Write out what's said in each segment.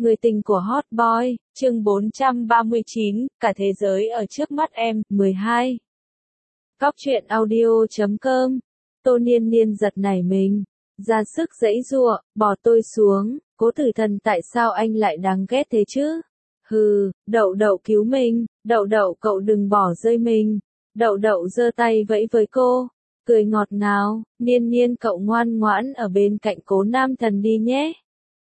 Người tình của Hot Boy, chương 439, cả thế giới ở trước mắt em, 12. Góc truyện audio.com. Tô Niên Niên giật nảy mình, ra sức giãy giụa, bỏ tôi xuống, Cố Tử Thần tại sao anh lại đáng ghét thế chứ? Hừ, Đậu Đậu cứu mình, Đậu Đậu cậu đừng bỏ rơi mình. Đậu Đậu giơ tay vẫy với cô, cười ngọt ngào, Niên Niên cậu ngoan ngoãn ở bên cạnh Cố Nam Thần đi nhé.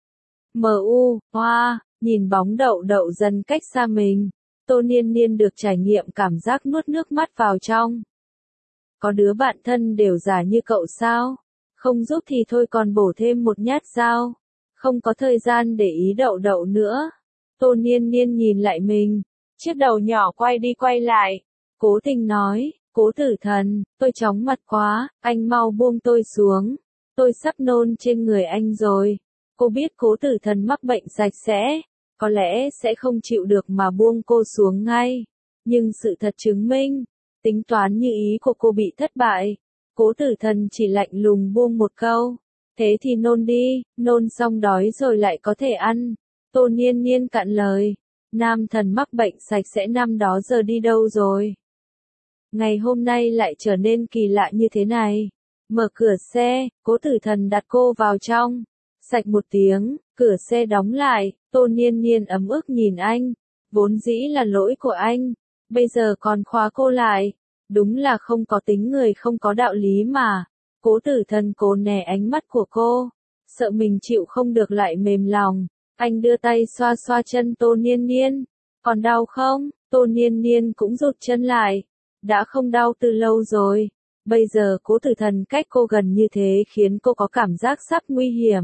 Hoa, nhìn bóng Đậu Đậu dần cách xa mình, Tô Niên Niên được trải nghiệm cảm giác nuốt nước mắt vào trong. Có đứa bạn thân đều già như cậu sao? Không giúp thì thôi còn bổ thêm một nhát dao. Không có thời gian để ý Đậu Đậu nữa. Tô Niên Niên nhìn lại mình, chiếc đầu nhỏ quay đi quay lại. Cố Tình nói, Cố Tử Thần, tôi chóng mặt quá, anh mau buông tôi xuống. Tôi sắp nôn trên người anh rồi. Cô biết Cố Tử Thần mắc bệnh sạch sẽ, có lẽ sẽ không chịu được mà buông cô xuống ngay. Nhưng sự thật chứng minh, tính toán như ý của cô bị thất bại. Cố Tử Thần chỉ lạnh lùng buông một câu. Thế thì nôn đi, nôn xong đói rồi lại có thể ăn. Tô Niên Niên cạn lời. Nam Thần mắc bệnh sạch sẽ năm đó giờ đi đâu rồi? Ngày hôm nay lại trở nên kỳ lạ như thế này. Mở cửa xe, Cố Tử Thần đặt cô vào trong. Sạch một tiếng, cửa xe đóng lại, Tô Niên Niên ấm ức nhìn anh. Vốn dĩ là lỗi của anh, bây giờ còn khóa cô lại. Đúng là không có tính người không có đạo lý mà. Cố Tử Thần cố né ánh mắt của cô, sợ mình chịu không được lại mềm lòng. Anh đưa tay xoa xoa chân Tô Niên Niên. Còn đau không? Tô Niên Niên cũng rụt chân lại. Đã không đau từ lâu rồi. Bây giờ Cố Tử Thần cách cô gần như thế khiến cô có cảm giác sắp nguy hiểm.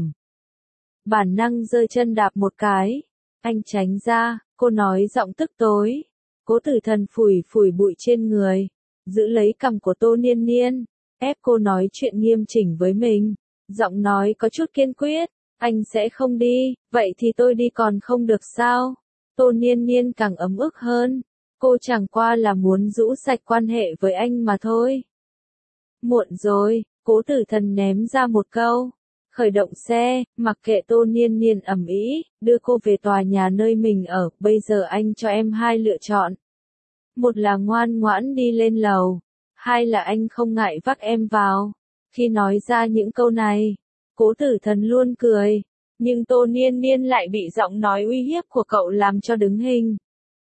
Bản năng giơ chân đạp một cái. Anh tránh ra, cô nói giọng tức tối. Cố Tử Thần phủi phủi bụi trên người, giữ lấy cằm của Tô Niên Niên, ép cô nói chuyện nghiêm chỉnh với mình. Giọng nói có chút kiên quyết, anh sẽ không đi, vậy thì tôi đi còn không được sao? Tô Niên Niên càng ấm ức hơn, cô chẳng qua là muốn rũ sạch quan hệ với anh mà thôi. Muộn rồi, Cố Tử Thần ném ra một câu. Khởi động xe, mặc kệ Tô Niên Niên ầm ĩ, đưa cô về tòa nhà nơi mình ở, bây giờ anh cho em hai lựa chọn. Một là ngoan ngoãn đi lên lầu, hai là anh không ngại vác em vào. Khi nói ra những câu này, Cố Tử Thần luôn cười, nhưng Tô Niên Niên lại bị giọng nói uy hiếp của cậu làm cho đứng hình.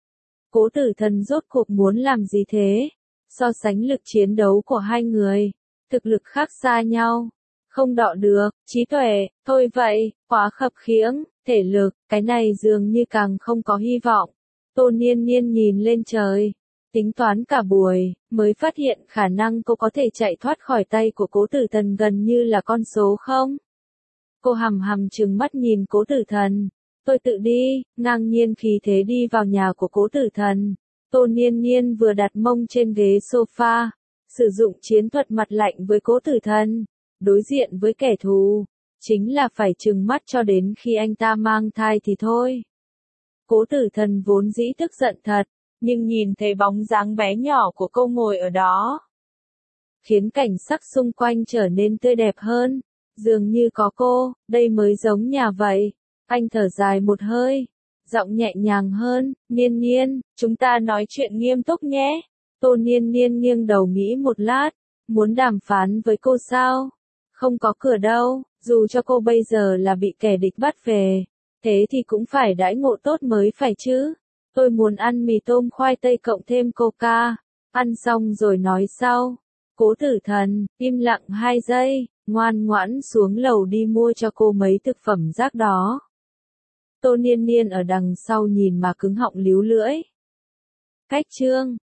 Cố Tử Thần rốt cuộc muốn làm gì thế? So sánh lực chiến đấu của hai người, thực lực khác xa nhau. Không đọ được, trí tuệ, thôi vậy, quá khập khiễng, thể lực, cái này dường như càng không có hy vọng. Tô Niên Niên nhìn lên trời, tính toán cả buổi, mới phát hiện khả năng cô có thể chạy thoát khỏi tay của Cố Tử Thần gần như là con số không. Cô hằm hằm trừng mắt nhìn Cố Tử Thần. Tôi tự đi, ngang nhiên khí thế đi vào nhà của Cố Tử Thần. Tô Niên Niên vừa đặt mông trên ghế sofa, sử dụng chiến thuật mặt lạnh với Cố Tử Thần. Đối diện với kẻ thù, chính là phải trừng mắt cho đến khi anh ta mang thai thì thôi. Cố Tử Thần vốn dĩ tức giận thật, nhưng nhìn thấy bóng dáng bé nhỏ của cô ngồi ở đó, khiến cảnh sắc xung quanh trở nên tươi đẹp hơn. Dường như có cô, đây mới giống nhà vậy. Anh thở dài một hơi, giọng nhẹ nhàng hơn, Niên Niên, chúng ta nói chuyện nghiêm túc nhé. Tô Niên Niên nghiêng đầu nghĩ một lát, muốn đàm phán với cô sao? Không có cửa đâu, dù cho cô bây giờ là bị kẻ địch bắt về, thế thì cũng phải đãi ngộ tốt mới phải chứ. Tôi muốn ăn mì tôm khoai tây cộng thêm coca, ăn xong rồi nói sau. Cố Tử Thần, im lặng 2 giây, ngoan ngoãn xuống lầu đi mua cho cô mấy thực phẩm rác đó. Tô Niên Niên ở đằng sau nhìn mà cứng họng líu lưỡi. Cách chương